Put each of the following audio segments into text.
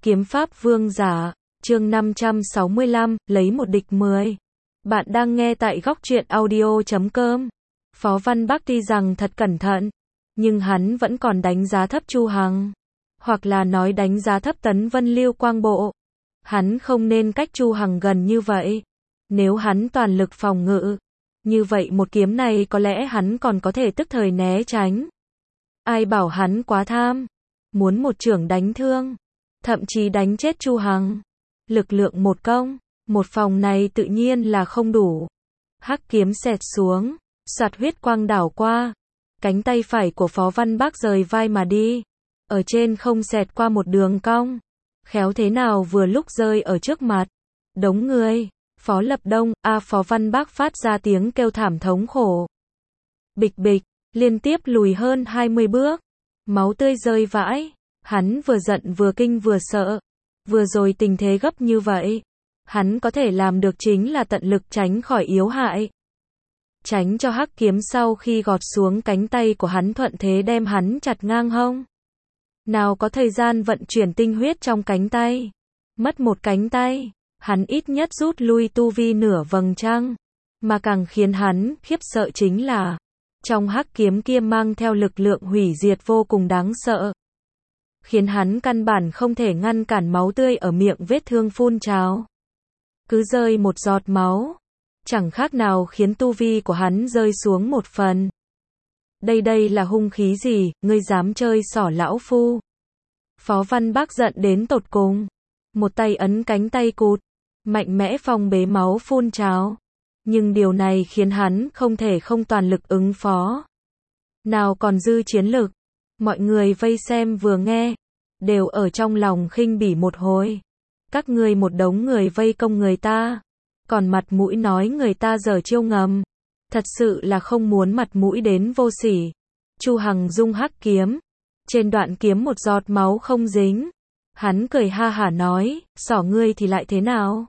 Kiếm pháp vương giả, chương 565, lấy một địch 10. Bạn đang nghe tại góc truyện audio.com. Phó Văn Bắc tuy rằng thật cẩn thận, nhưng hắn vẫn còn đánh giá thấp Chu Hằng. Hoặc là nói đánh giá thấp Tấn Vân Lưu Quang Bộ. Hắn không nên cách Chu Hằng gần như vậy. Nếu hắn toàn lực phòng ngự, như vậy một kiếm này có lẽ hắn còn có thể tức thời né tránh. Ai bảo hắn quá tham, muốn một chưởng đánh thương, thậm chí đánh chết Chu Hằng. Lực lượng một công, một phòng này tự nhiên là không đủ. Hắc kiếm xẹt xuống, soạt huyết quang đảo qua. Cánh tay phải của Phó Văn Bắc rời vai mà đi. Ở trên không xẹt qua một đường cong. Khéo thế nào vừa lúc rơi ở trước mặt. Đống người, Phó Lập Đông, Phó Văn Bắc phát ra tiếng kêu thảm thống khổ. Bịch bịch, liên tiếp lùi hơn 20 bước. Máu tươi rơi vãi. Hắn vừa giận vừa kinh vừa sợ. Vừa rồi tình thế gấp như vậy, hắn có thể làm được chính là tận lực tránh khỏi yếu hại. Tránh cho hắc kiếm sau khi gọt xuống cánh tay của hắn thuận thế đem hắn chặt ngang hông. Nào có thời gian vận chuyển tinh huyết trong cánh tay. Mất một cánh tay, hắn ít nhất rút lui tu vi nửa vầng trăng. Mà càng khiến hắn khiếp sợ chính là, trong hắc kiếm kia mang theo lực lượng hủy diệt vô cùng đáng sợ. Khiến hắn căn bản không thể ngăn cản máu tươi ở miệng vết thương phun trào. Cứ rơi một giọt máu, chẳng khác nào khiến tu vi của hắn rơi xuống một phần. Đây là hung khí gì, ngươi dám chơi xỏ lão phu? Phó Văn Bắc giận đến tột cùng. Một tay ấn cánh tay cụt, mạnh mẽ phòng bế máu phun trào. Nhưng điều này khiến hắn không thể không toàn lực ứng phó. Nào còn dư chiến lực. Mọi người vây xem vừa nghe, đều ở trong lòng khinh bỉ một hồi. Các ngươi một đống người vây công người ta, còn mặt mũi nói người ta giở chiêu ngầm. Thật sự là không muốn mặt mũi đến vô sỉ. Chu Hằng dung hắc kiếm, trên đoạn kiếm một giọt máu không dính. Hắn cười ha hả nói, xỏ ngươi thì lại thế nào?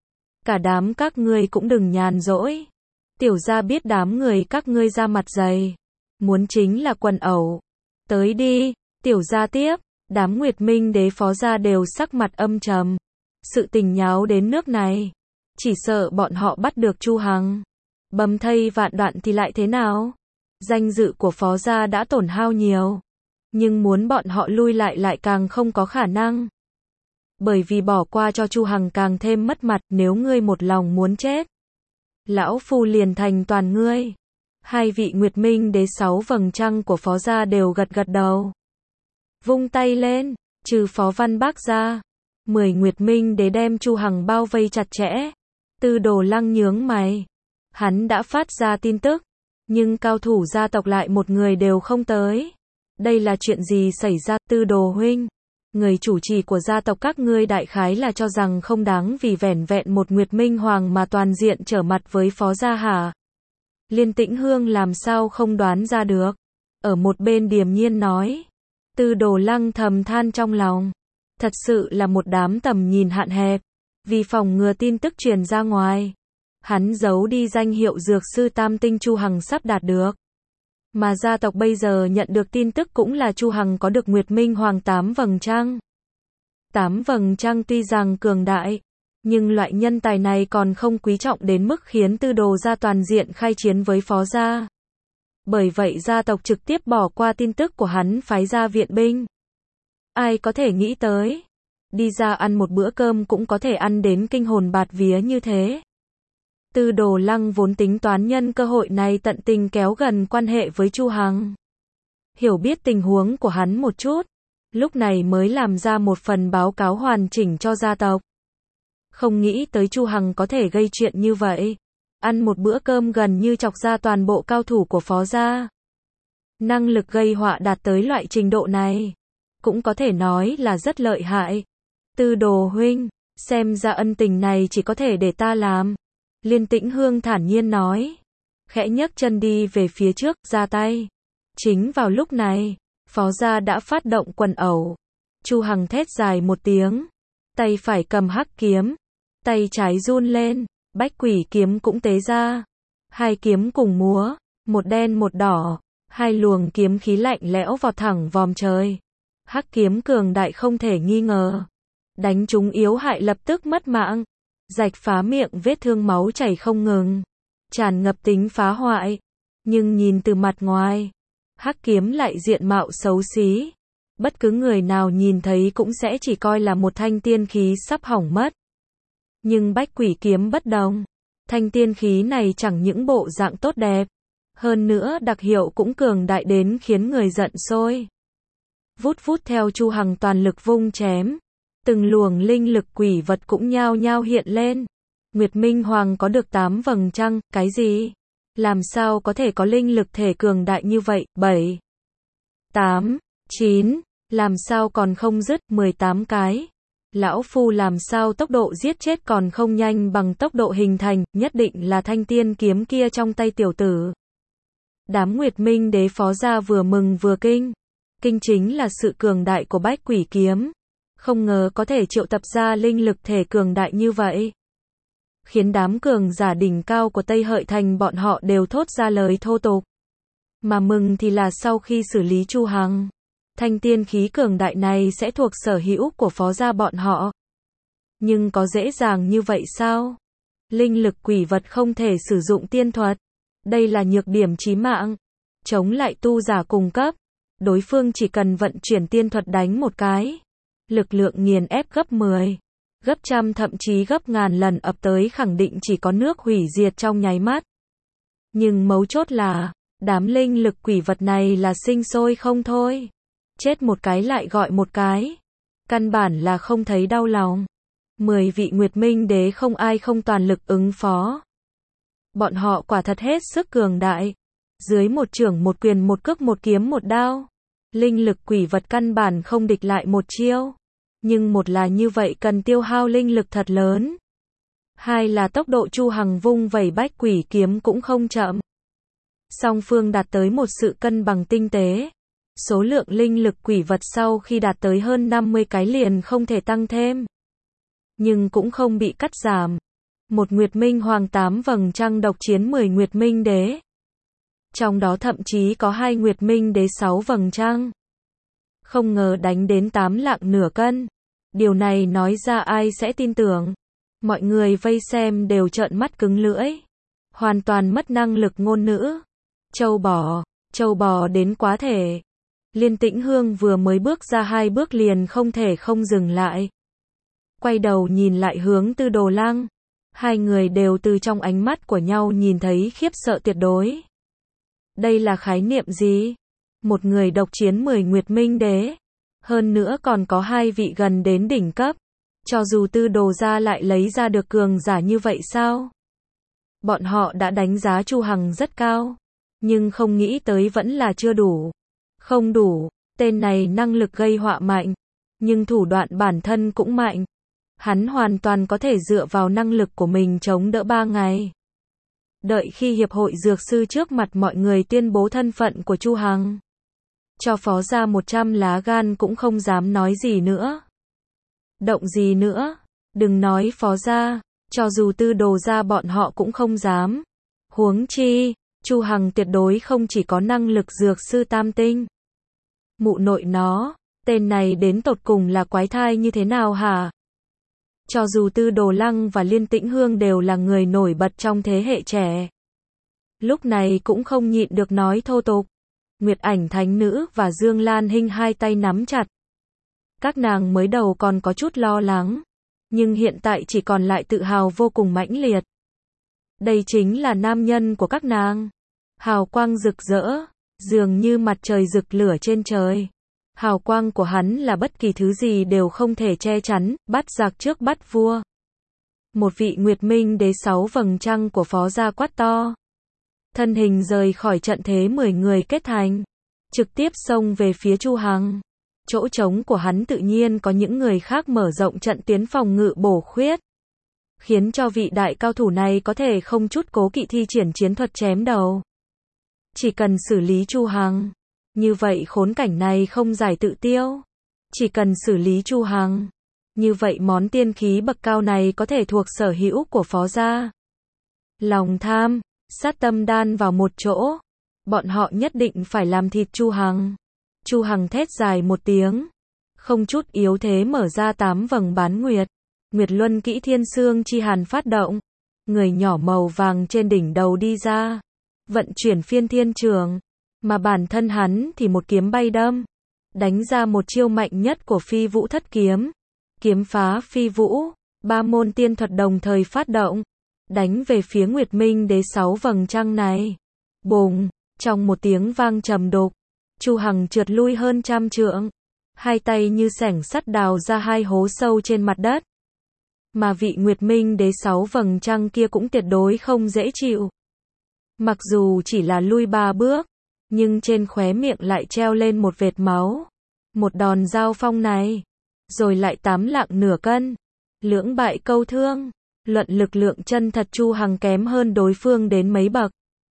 Cả đám các ngươi cũng đừng nhàn rỗi. Tiểu gia biết đám người các ngươi ra mặt dày, muốn chính là quần ẩu. Tới đi, tiểu gia tiếp. Đám Nguyệt Minh Đế Phó gia đều sắc mặt âm trầm. Sự tình nháo đến nước này, chỉ sợ bọn họ bắt được Chu Hằng, bầm thây vạn đoạn thì lại thế nào? Danh dự của Phó gia đã tổn hao nhiều, nhưng muốn bọn họ lui lại càng không có khả năng. Bởi vì bỏ qua cho Chu Hằng càng thêm mất mặt. Nếu ngươi một lòng muốn chết, lão phu liền thành toàn ngươi. Hai vị Nguyệt Minh Đế 6 vầng trăng của Phó gia đều gật đầu. Vung tay lên, trừ Phó Văn Bắc ra, 10 Nguyệt Minh Đế đem Chu Hằng bao vây chặt chẽ. Tư Đồ Lăng nhướng mày. Hắn đã phát ra tin tức, nhưng cao thủ gia tộc lại một người đều không tới. Đây là chuyện gì xảy ra? Tư Đồ huynh, người chủ trì của gia tộc các ngươi đại khái là cho rằng không đáng vì vẻn vẹn một Nguyệt Minh Hoàng mà toàn diện trở mặt với Phó gia hả? Liên Tĩnh Hương làm sao không đoán ra được. Ở một bên điềm nhiên nói. Tư Đồ Lăng thầm than trong lòng. Thật sự là một đám tầm nhìn hạn hẹp. Vì phòng ngừa tin tức truyền ra ngoài, hắn giấu đi danh hiệu dược sư tam tinh Chu Hằng sắp đạt được. Mà gia tộc bây giờ nhận được tin tức cũng là Chu Hằng có được Nguyệt Minh Hoàng 8 vầng trăng. 8 vầng trăng tuy rằng cường đại, nhưng loại nhân tài này còn không quý trọng đến mức khiến Tư Đồ gia toàn diện khai chiến với Phó gia. Bởi vậy gia tộc trực tiếp bỏ qua tin tức của hắn phái ra viện binh. Ai có thể nghĩ tới, đi ra ăn một bữa cơm cũng có thể ăn đến kinh hồn bạt vía như thế. Tư Đồ Lăng vốn tính toán nhân cơ hội này tận tình kéo gần quan hệ với Chu Hằng. Hiểu biết tình huống của hắn một chút, lúc này mới làm ra một phần báo cáo hoàn chỉnh cho gia tộc. Không nghĩ tới Chu Hằng có thể gây chuyện như vậy. Ăn một bữa cơm gần như chọc ra toàn bộ cao thủ của Phó gia. Năng lực gây họa đạt tới loại trình độ này, cũng có thể nói là rất lợi hại. Tư Đồ huynh, xem ra ân tình này chỉ có thể để ta làm. Liên Tĩnh Hương thản nhiên nói. Khẽ nhấc chân đi về phía trước, ra tay. Chính vào lúc này, Phó gia đã phát động quần ẩu. Chu Hằng thét dài một tiếng. Tay phải cầm hắc kiếm. Tay trái run lên. Bách Quỷ kiếm cũng tế ra. Hai kiếm cùng múa. Một đen một đỏ. Hai luồng kiếm khí lạnh lẽo vọt thẳng vòm trời. Hắc kiếm cường đại không thể nghi ngờ. Đánh chúng yếu hại lập tức mất mạng. Rạch phá miệng vết thương máu chảy không ngừng. Tràn ngập tính phá hoại. Nhưng nhìn từ mặt ngoài, hắc kiếm lại diện mạo xấu xí. Bất cứ người nào nhìn thấy cũng sẽ chỉ coi là một thanh tiên khí sắp hỏng mất. Nhưng bách quỷ kiếm bất đồng. Thanh tiên khí này chẳng những bộ dạng tốt đẹp, hơn nữa đặc hiệu cũng cường đại đến khiến người giận sôi. Vút vút theo Chu Hằng toàn lực vung chém, từng luồng linh lực quỷ vật cũng nhao nhao hiện lên. Nguyệt Minh Hoàng có được 8 vầng trăng, cái gì? Làm sao có thể có linh lực thể cường đại như vậy? 7, 8, 9, làm sao còn không dứt 18 cái? Lão Phu làm sao tốc độ giết chết còn không nhanh bằng tốc độ hình thành, nhất định là thanh tiên kiếm kia trong tay tiểu tử. Đám Nguyệt Minh Đế phó gia vừa mừng vừa kinh. Kinh chính là sự cường đại của bách quỷ kiếm. Không ngờ có thể triệu tập ra linh lực thể cường đại như vậy. Khiến đám cường giả đỉnh cao của Tây Hợi Thành bọn họ đều thốt ra lời thô tục. Mà mừng thì là sau khi xử lý Chu Hằng, thanh tiên khí cường đại này sẽ thuộc sở hữu của phó gia bọn họ. Nhưng có dễ dàng như vậy sao? Linh lực quỷ vật không thể sử dụng tiên thuật. Đây là nhược điểm chí mạng. Chống lại tu giả cùng cấp, đối phương chỉ cần vận chuyển tiên thuật đánh một cái. Lực lượng nghiền ép gấp 10, gấp trăm thậm chí gấp ngàn lần ập tới khẳng định chỉ có nước hủy diệt trong nháy mắt. Nhưng mấu chốt là, đám linh lực quỷ vật này là sinh sôi không thôi. Chết một cái lại gọi một cái. Căn bản là không thấy đau lòng. 10 vị Nguyệt Minh Đế không ai không toàn lực ứng phó. Bọn họ quả thật hết sức cường đại. Dưới một chưởng một quyền một cước một kiếm một đao. Linh lực quỷ vật căn bản không địch lại một chiêu. Nhưng một là như vậy cần tiêu hao linh lực thật lớn. Hai là tốc độ Chu Hằng vung vẩy bách quỷ kiếm cũng không chậm. Song phương đạt tới một sự cân bằng tinh tế. Số lượng linh lực quỷ vật sau khi đạt tới hơn 50 cái liền không thể tăng thêm. Nhưng cũng không bị cắt giảm. Một Nguyệt Minh Hoàng 8 vầng trăng độc chiến 10 Nguyệt Minh Đế. Trong đó thậm chí có 2 Nguyệt Minh Đế 6 vầng trăng. Không ngờ đánh đến 8 lạng nửa cân. Điều này nói ra ai sẽ tin tưởng. Mọi người vây xem đều trợn mắt cứng lưỡi. Hoàn toàn mất năng lực ngôn ngữ. Châu bò đến quá thể. Liên Tĩnh Hương vừa mới bước ra 2 bước liền không thể không dừng lại. Quay đầu nhìn lại hướng Tư Đồ Lăng. Hai người đều từ trong ánh mắt của nhau nhìn thấy khiếp sợ tuyệt đối. Đây là khái niệm gì? Một người độc chiến 10 Nguyệt Minh Đế. Hơn nữa còn có 2 vị gần đến đỉnh cấp. Cho dù Tư Đồ gia lại lấy ra được cường giả như vậy sao? Bọn họ đã đánh giá Chu Hằng rất cao. Nhưng không nghĩ tới vẫn là chưa đủ. Không đủ, tên này năng lực gây họa mạnh. Nhưng thủ đoạn bản thân cũng mạnh. Hắn hoàn toàn có thể dựa vào năng lực của mình chống đỡ 3 ngày. Đợi khi Hiệp hội Dược sư trước mặt mọi người tuyên bố thân phận của Chu Hằng. Cho phó gia 100 lá gan cũng không dám nói gì nữa. Động gì nữa, đừng nói phó gia, cho dù Tư Đồ gia bọn họ cũng không dám. Huống chi, Chu Hằng tuyệt đối không chỉ có năng lực dược sư tam tinh. Mụ nội nó, tên này đến tột cùng là quái thai như thế nào hả? Cho dù Tư Đồ Lăng và Liên Tĩnh Hương đều là người nổi bật trong thế hệ trẻ. Lúc này cũng không nhịn được nói thô tục. Nguyệt Ảnh Thánh Nữ và Dương Lan Hinh hai tay nắm chặt. Các nàng mới đầu còn có chút lo lắng. Nhưng hiện tại chỉ còn lại tự hào vô cùng mãnh liệt. Đây chính là nam nhân của các nàng. Hào quang rực rỡ, dường như mặt trời rực lửa trên trời. Hào quang của hắn là bất kỳ thứ gì đều không thể che chắn, bắt giặc trước bắt vua. Một vị Nguyệt Minh Đế 6 vầng trăng của phó gia quát to. Thân hình rời khỏi trận thế 10 người kết thành. Trực tiếp xông về phía Chu Hằng. Chỗ trống của hắn tự nhiên có những người khác mở rộng trận tuyến phòng ngự bổ khuyết. Khiến cho vị đại cao thủ này có thể không chút cố kỵ thi triển chiến thuật chém đầu. Chỉ cần xử lý Chu Hằng. Như vậy khốn cảnh này không giải tự tiêu. Chỉ cần xử lý Chu Hằng. Như vậy món tiên khí bậc cao này có thể thuộc sở hữu của phó gia. Lòng tham, sát tâm đan vào một chỗ. Bọn họ nhất định phải làm thịt Chu Hằng. Chu Hằng thét dài một tiếng. không chút yếu thế mở ra 8 vầng bán nguyệt. Nguyệt luân kỹ thiên xương chi hàn phát động. Người nhỏ màu vàng trên đỉnh đầu đi ra. Vận chuyển phiên thiên trường. Mà bản thân hắn thì một kiếm bay đâm. Đánh ra một chiêu mạnh nhất của phi vũ thất kiếm. Kiếm phá phi vũ. 3 môn tiên thuật đồng thời phát động. Đánh về phía Nguyệt Minh Đế 6 vầng trăng này. Bùng, trong một tiếng vang trầm đục, Chu Hằng trượt lui hơn 100 trượng. Hai tay như xẻng sắt đào ra 2 hố sâu trên mặt đất. Mà vị Nguyệt Minh Đế 6 vầng trăng kia cũng tuyệt đối không dễ chịu. Mặc dù chỉ là lui 3 bước, nhưng trên khóe miệng lại treo lên một vệt máu. Một đòn giao phong này, rồi lại 8 lạng nửa cân. Lưỡng bại câu thương, luận lực lượng chân thật Chu Hằng kém hơn đối phương đến mấy bậc.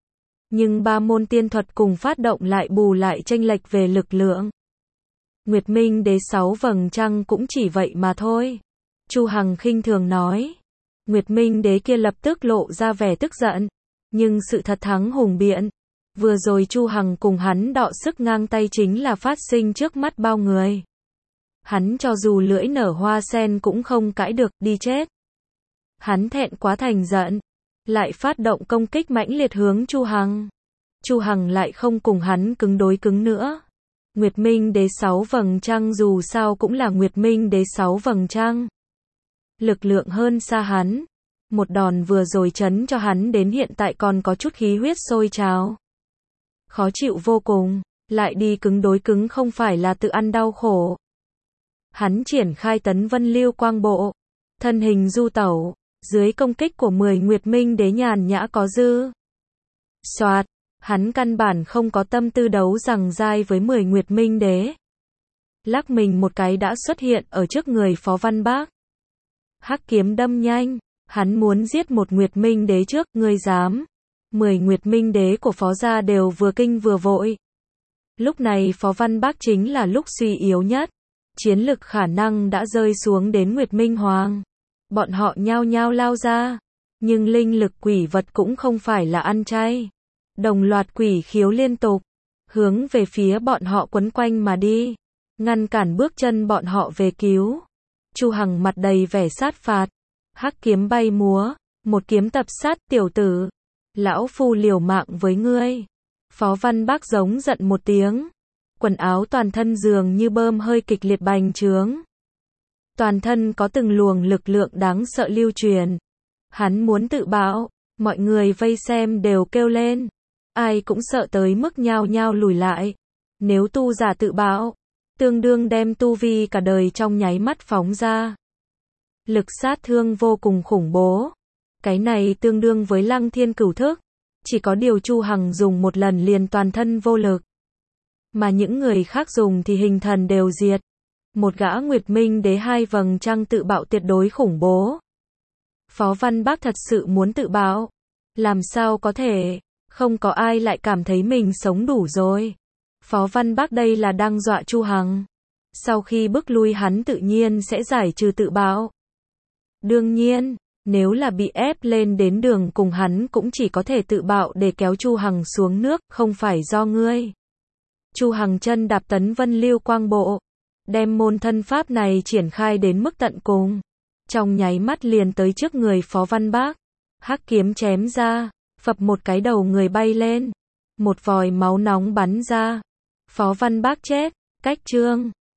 Nhưng 3 môn tiên thuật cùng phát động lại bù lại chênh lệch về lực lượng. Nguyệt Minh Đế 6 vầng trăng cũng chỉ vậy mà thôi. Chu Hằng khinh thường nói. Nguyệt Minh Đế kia lập tức lộ ra vẻ tức giận. Nhưng sự thật thắng hùng biện. Vừa rồi Chu Hằng cùng hắn đọ sức ngang tay chính là phát sinh trước mắt bao người. Hắn cho dù lưỡi nở hoa sen cũng không cãi được, đi chết. Hắn thẹn quá thành giận. Lại phát động công kích mãnh liệt hướng Chu Hằng. Chu Hằng lại không cùng hắn cứng đối cứng nữa. Nguyệt Minh Đế 6 vầng trăng dù sao cũng là Nguyệt Minh Đế 6 vầng trăng. Lực lượng hơn xa hắn. Một đòn vừa rồi chấn cho hắn đến hiện tại còn có chút khí huyết sôi trào. Khó chịu vô cùng, lại đi cứng đối cứng không phải là tự ăn đau khổ. Hắn triển khai tấn vân lưu quang bộ. Thân hình du tẩu. Dưới công kích của 10 Nguyệt Minh Đế nhàn nhã có dư. Soạt, hắn căn bản không có tâm tư đấu rằng dai với 10 Nguyệt Minh Đế. Lắc mình một cái đã xuất hiện ở trước người Phó Văn Bác. Hắc kiếm đâm nhanh, hắn muốn giết một Nguyệt Minh Đế trước, ngươi dám. 10 Nguyệt Minh Đế của Phó gia đều vừa kinh vừa vội. Lúc này Phó Văn Bác chính là lúc suy yếu nhất. Chiến lực khả năng đã rơi xuống đến Nguyệt Minh Hoàng. Bọn họ nhao nhao lao ra, nhưng linh lực quỷ vật cũng không phải là ăn chay. Đồng loạt quỷ khiếu liên tục, hướng về phía bọn họ quấn quanh mà đi, ngăn cản bước chân bọn họ về cứu. Chu Hằng mặt đầy vẻ sát phạt, hắc kiếm bay múa, một kiếm tập sát tiểu tử. Lão phu liều mạng với ngươi. Phó Văn Bác giống giận một tiếng. Quần áo toàn thân dường như bơm hơi kịch liệt bành trướng. Toàn thân có từng luồng lực lượng đáng sợ lưu truyền. Hắn muốn tự bạo, mọi người vây xem đều kêu lên. Ai cũng sợ tới mức nhao nhao lùi lại. Nếu tu giả tự bạo, tương đương đem tu vi cả đời trong nháy mắt phóng ra. Lực sát thương vô cùng khủng bố. Cái này tương đương với Lăng Thiên Cửu Thức. Chỉ có điều Chu Hằng dùng một lần liền toàn thân vô lực. Mà những người khác dùng thì hình thần đều diệt. Một gã Nguyệt Minh Đế 2 vầng trăng tự bạo tuyệt đối khủng bố. Phó Văn Bác thật sự muốn tự bạo. Làm sao có thể, không có ai lại cảm thấy mình sống đủ rồi. Phó Văn Bác đây là đang dọa Chu Hằng. Sau khi bức lui hắn tự nhiên sẽ giải trừ tự bạo. Đương nhiên, nếu là bị ép lên đến đường cùng hắn cũng chỉ có thể tự bạo để kéo Chu Hằng xuống nước, không phải do ngươi. Chu Hằng chân đạp tấn vân lưu quang bộ. Đem môn thân pháp này triển khai đến mức tận cùng. Trong nháy mắt liền tới trước người Phó Văn Bác. Hắc kiếm chém ra, phập một cái đầu người bay lên. Một vòi máu nóng bắn ra. Phó Văn Bác chết, cách chương.